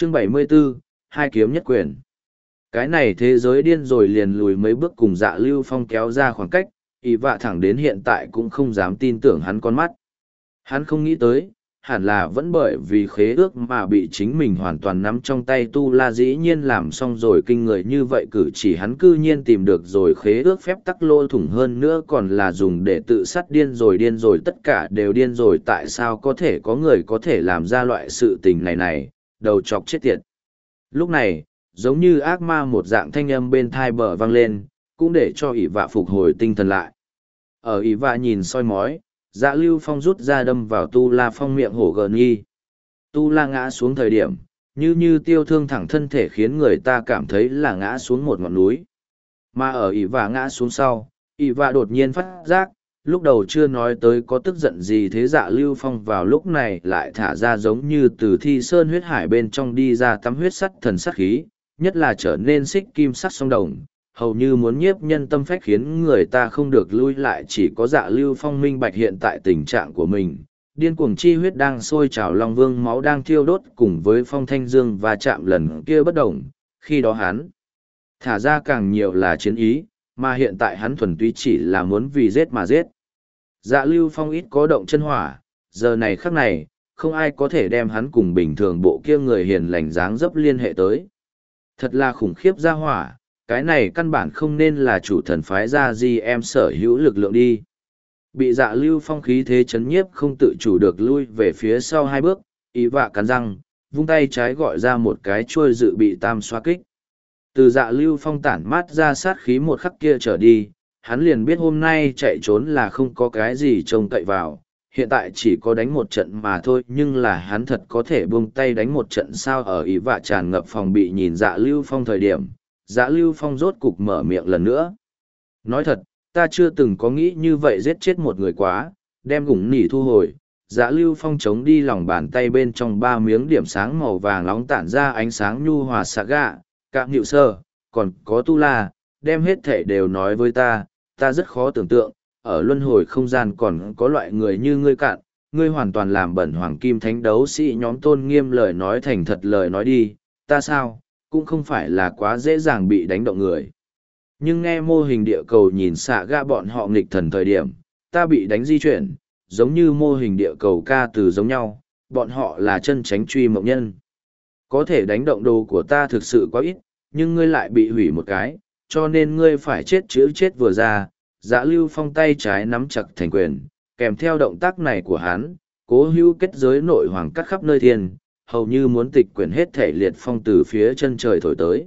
Chương 74, hai kiếm nhất quyền. Cái này thế giới điên rồi liền lùi mấy bước cùng Dạ Lưu Phong kéo ra khoảng cách, ỷ vạ thẳng đến hiện tại cũng không dám tin tưởng hắn con mắt. Hắn không nghĩ tới, hẳn là vẫn bởi vì khế ước mà bị chính mình hoàn toàn nắm trong tay Tu La dĩ nhiên làm xong rồi kinh người như vậy, cử chỉ hắn cư nhiên tìm được rồi khế ước phép tắc lỗ thủng, hơn nữa còn là dùng để tự sát. Điên rồi tất cả đều điên rồi, tại sao có thể có người có thể làm ra loại sự tình này, đầu chọc chết tiệt. Lúc này, giống như ác ma một dạng thanh âm bên thai bờ vang lên, cũng để cho ỷ vạ phục hồi tinh thần lại. Ở ỷ vạ nhìn soi mói, Dạ Lưu Phong rút ra đâm vào Tu La Phong miệng hổ gờ nghi. Tu La ngã xuống thời điểm, như tiêu thương thẳng thân thể, khiến người ta cảm thấy là ngã xuống một ngọn núi. Mà ở ỷ vạ ngã xuống sau, ỷ vạ đột nhiên phát giác, lúc đầu chưa nói tới có tức giận gì, thế Dạ Lưu Phong vào lúc này lại thả ra giống như từ thi sơn huyết hải bên trong đi ra tắm huyết sắt thần sát khí, nhất là trở nên xích kim sắc song đồng, hầu như muốn nhiếp nhân tâm phách, khiến người ta không được lui lại. Chỉ có Dạ Lưu Phong minh bạch hiện tại tình trạng của mình, điên cuồng chi huyết đang sôi trào, Long Vương máu đang thiêu đốt, cùng với Phong Thanh Dương và chạm lần kia bất đồng. Khi đó hắn thả ra càng nhiều là chiến ý, mà hiện tại hắn thuần túy chỉ là muốn vì giết mà giết. Dạ Lưu Phong ít có động chân hỏa, giờ này khắc này, không ai có thể đem hắn cùng bình thường bộ kia người hiền lành dáng dấp liên hệ tới. Thật là khủng khiếp ra hỏa, cái này căn bản không nên là chủ thần phái ra gì em sở hữu lực lượng đi. Bị Dạ Lưu Phong khí thế chấn nhiếp, không tự chủ được lui về phía sau hai bước, ỷ vạ cắn răng, vung tay trái gọi ra một cái chuôi dự bị tam xoa kích. Từ Dạ Lưu Phong tản mát ra sát khí một khắc kia trở đi, hắn liền biết hôm nay chạy trốn là không có cái gì trông cậy vào, hiện tại chỉ có đánh một trận mà thôi. Nhưng là hắn thật có thể buông tay đánh một trận sao? Ở ỷ vạ tràn ngập phòng bị nhìn Dạ Lưu Phong thời điểm, Dạ Lưu Phong rốt cục mở miệng lần nữa. Nói thật, ta chưa từng có nghĩ như vậy, giết chết một người quá, đem gủng nỉ thu hồi. Dạ Lưu Phong chống đi lòng bàn tay bên trong ba miếng điểm sáng màu vàng nóng tản ra ánh sáng nhu hòa xạ gạ, Cạm Nhựu Sơ, còn có Tu La, đem hết thể đều nói với ta. Ta rất khó tưởng tượng, ở luân hồi không gian còn có loại người như ngươi. Cạn, ngươi hoàn toàn làm bẩn hoàng kim thánh đấu sĩ nhóm tôn nghiêm. Lời nói thành thật lời nói đi, ta sao, cũng không phải là quá dễ dàng bị đánh động người. Nhưng nghe mô hình địa cầu nhìn xạ gạ bọn họ nghịch thần thời điểm, ta bị đánh di chuyển, giống như mô hình địa cầu ca từ giống nhau, bọn họ là chân tránh truy mộng nhân. Có thể đánh động đồ của ta thực sự quá ít, nhưng ngươi lại bị hủy một cái, cho nên ngươi phải chết. Chữ chết vừa ra, Dạ Lưu Phong tay trái nắm chặt thành quyền, kèm theo động tác này của hắn, Cố Hữu kết giới nội hoàng cắt khắp nơi thiên, hầu như muốn tịch quyển hết thể liệt phong từ phía chân trời thổi tới.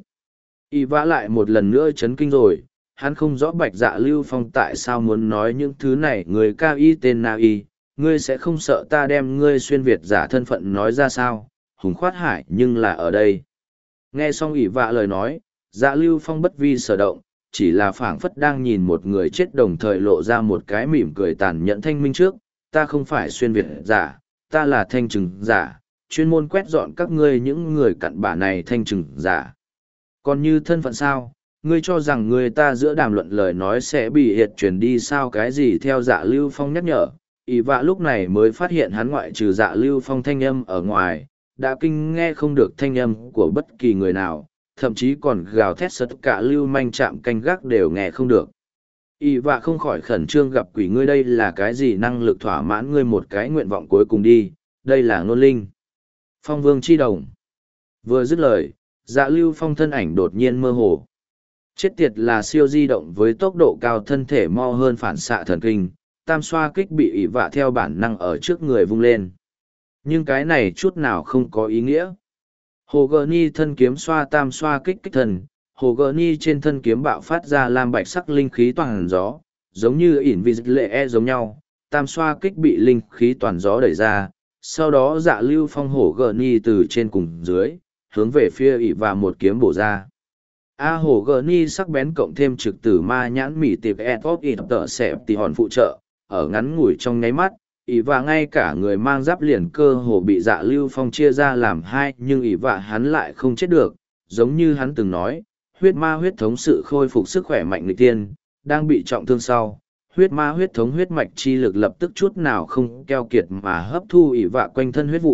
Y vã lại một lần nữa chấn kinh rồi, hắn không rõ bạch Dạ Lưu Phong tại sao muốn nói những thứ này. Người ca y tên na y, ngươi sẽ không sợ ta đem ngươi xuyên Việt giả thân phận nói ra sao? Hùng khoát hải nhưng là ở đây. Nghe xong ỷ vạ lời nói, Dạ Lưu Phong bất vi sở động, chỉ là phảng phất đang nhìn một người chết, đồng thời lộ ra một cái mỉm cười tàn nhẫn thanh minh trước. Ta không phải xuyên Việt giả, ta là thanh trừng giả, chuyên môn quét dọn các ngươi những người cặn bã này. Thanh trừng giả. Còn như thân phận sao, ngươi cho rằng người ta giữa đàm luận lời nói sẽ bị hiệt truyền đi sao? Cái gì? Theo Dạ Lưu Phong nhắc nhở, ỷ vạ lúc này mới phát hiện hắn ngoại trừ Dạ Lưu Phong thanh âm ở ngoài, đã kinh nghe không được thanh âm của bất kỳ người nào, thậm chí còn gào thét sật cả lưu manh chạm canh gác đều nghe không được. ỷ vạ không khỏi khẩn trương, gặp quỷ, ngươi đây là cái gì năng lực thỏa mãn ngươi một cái nguyện vọng cuối cùng đi? Đây là ngôn linh, phong vương chi đồng. Vừa dứt lời, Dạ Lưu Phong thân ảnh đột nhiên mơ hồ. Chết tiệt, là siêu di động với tốc độ cao, thân thể mo hơn phản xạ thần kinh, tam xoa kích bị ỷ vạ theo bản năng ở trước người vung lên. Nhưng cái này chút nào không có ý nghĩa. Hồ Gơ Ni thân kiếm xoa tam xoa kích kích thần, Hồ Gơ Ni trên thân kiếm bạo phát ra lam bạch sắc linh khí toàn gió, giống như ỉn vi lệ e giống nhau, tam xoa kích bị linh khí toàn gió đẩy ra, sau đó Dạ Lưu Phong Hồ Gơ Ni từ trên cùng dưới, hướng về phía ỷ và một kiếm bổ ra. Hồ Gơ Ni sắc bén cộng thêm trực tử ma nhãn mỉ tiệp etop ít tợ xẹp tỉ hòn phụ trợ, ở ngắn ngủi trong nháy mắt, ỷ và ngay cả người mang giáp liền cơ hồ bị Dạ Lưu Phong chia ra làm hai. Nhưng ỷ và hắn lại không chết được, giống như hắn từng nói, huyết ma huyết thống sự khôi phục sức khỏe mạnh nghịch tiên, đang bị trọng thương sau, huyết ma huyết thống huyết mạch chi lực lập tức chút nào không keo kiệt mà hấp thu ỷ vạ quanh thân huyết vụ,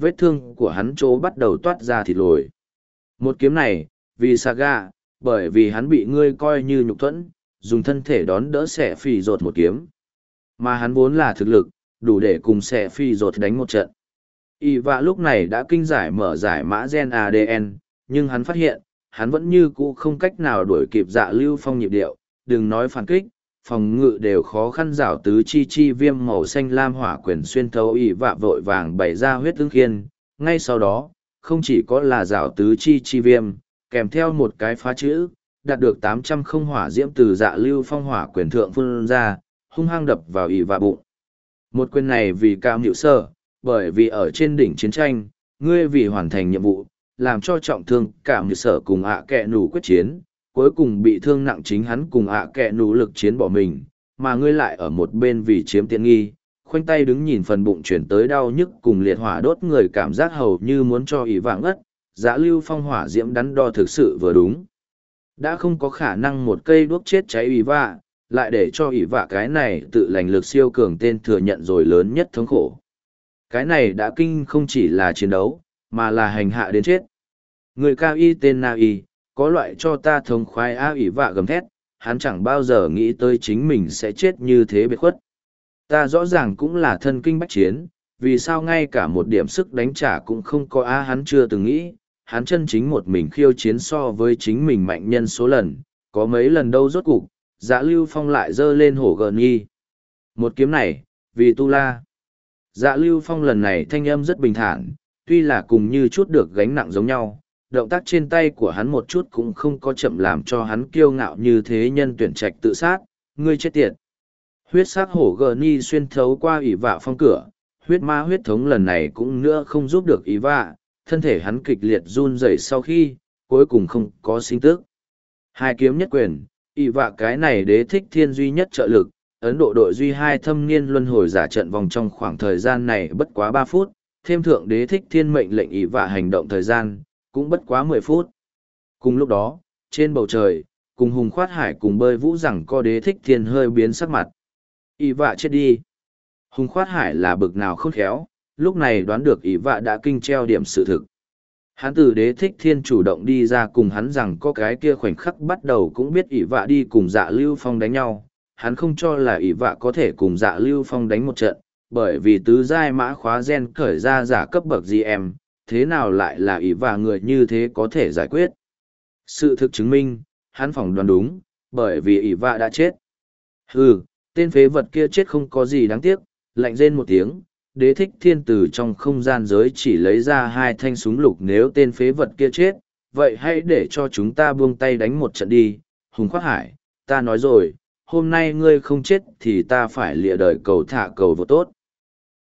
vết thương của hắn chỗ bắt đầu toát ra thịt lồi. Một kiếm này, vì Saga, bởi vì hắn bị ngươi coi như nhục thuẫn, dùng thân thể đón đỡ xẻ phì rột một kiếm. Mà hắn vốn là thực lực, đủ để cùng xẻ phì rột đánh một trận. Y vạ lúc này đã kinh giải mở giải mã gen ADN, nhưng hắn phát hiện, hắn vẫn như cũ không cách nào đuổi kịp Dạ Lưu Phong nhịp điệu, đừng nói phản kích, phòng ngự đều khó khăn. Rảo tứ chi viêm màu xanh lam hỏa quyền xuyên thấu Y vạ vội vàng bày ra huyết tương khiên, ngay sau đó, không chỉ có là rảo tứ chi viêm, kèm theo một cái phá chữ, đạt được 800 không hỏa diễm từ Dạ Lưu Phong hỏa quyền thượng phun ra, hung hăng đập vào Y vạ bụng. Một quyền này vì Cam Nhự Sơ, bởi vì ở trên đỉnh chiến tranh, ngươi vì hoàn thành nhiệm vụ, làm cho trọng thương Cam Nhự Sở cùng ạ kẹ nủ quyết chiến, cuối cùng bị thương nặng chính hắn cùng ạ kẹ nủ lực chiến bỏ mình, mà ngươi lại ở một bên vì chiếm tiện nghi, khoanh tay đứng nhìn phần bụng chuyển tới đau nhức cùng liệt hỏa đốt người, cảm giác hầu như muốn cho ỷ vạng ất. Dạ Lưu Phong hỏa diễm đắn đo thực sự vừa đúng. Đã không có khả năng một cây đuốc chết cháy ỷ vạ, lại để cho ỷ vạ cái này tự lành lực siêu cường tên thừa nhận rồi lớn nhất thống khổ. Cái này đã kinh không chỉ là chiến đấu, mà là hành hạ đến chết. Người cao y tên Na Y, có loại cho ta thống khoái a. ỷ vạ gầm thét, hắn chẳng bao giờ nghĩ tới chính mình sẽ chết như thế biệt khuất. Ta rõ ràng cũng là thân kinh bách chiến, vì sao ngay cả một điểm sức đánh trả cũng không có a. Hắn chưa từng nghĩ, hắn chân chính một mình khiêu chiến so với chính mình mạnh nhân số lần, có mấy lần đâu rốt cục, Dạ Lưu Phong lại giơ lên hổ gợn nhi. Một kiếm này, vì Tu La. Dạ Lưu Phong lần này thanh âm rất bình thản, tuy là cùng như chút được gánh nặng giống nhau, động tác trên tay của hắn một chút cũng không có chậm làm cho hắn kiêu ngạo như thế nhân tuyển trạch tự sát, ngươi chết tiệt. Huyết sắc hổ gợn nhi xuyên thấu qua ỷ vạ phong cửa, huyết ma huyết thống lần này cũng nữa không giúp được ỷ vạ, thân thể hắn kịch liệt run rẩy sau khi, cuối cùng không có sinh tức. Hai kiếm nhất quyền, ỷ vạ cái này đế thích thiên duy nhất trợ lực, Ấn Độ đội duy hai thâm niên luân hồi giả trận vòng trong khoảng thời gian này bất quá 3 phút, thêm thượng đế thích thiên mệnh lệnh ỷ vạ hành động thời gian, cũng bất quá 10 phút. Cùng lúc đó, trên bầu trời, cùng Hùng Khoát Hải cùng bơi vũ rằng co đế thích thiên hơi biến sắc mặt. Ỷ vạ chết đi. Hùng Khoát Hải là bực nào khôn khéo, lúc này đoán được ỷ vạ đã kinh treo điểm sự thực. Hắn từ đế thích thiên chủ động đi ra cùng hắn rằng có cái kia khoảnh khắc bắt đầu cũng biết ỷ vạ đi cùng Dạ Lưu Phong đánh nhau. Hắn không cho là ỷ vạ có thể cùng Dạ Lưu Phong đánh một trận, bởi vì tứ giai mã khóa gen khởi ra giả cấp bậc GM, thế nào lại là ỷ vạ người như thế có thể giải quyết. Sự thực chứng minh, hắn phỏng đoán đúng, bởi vì ỷ vạ đã chết. Hừ, tên phế vật kia chết không có gì đáng tiếc, lạnh rên một tiếng, đế thích thiên từ trong không gian giới chỉ lấy ra 2 thanh súng lục. Nếu tên phế vật kia chết, vậy hãy để cho chúng ta buông tay đánh một trận đi. Hùng Khoát Hải, ta nói rồi, hôm nay ngươi không chết thì ta phải lìa đời cầu thả cầu vô tốt.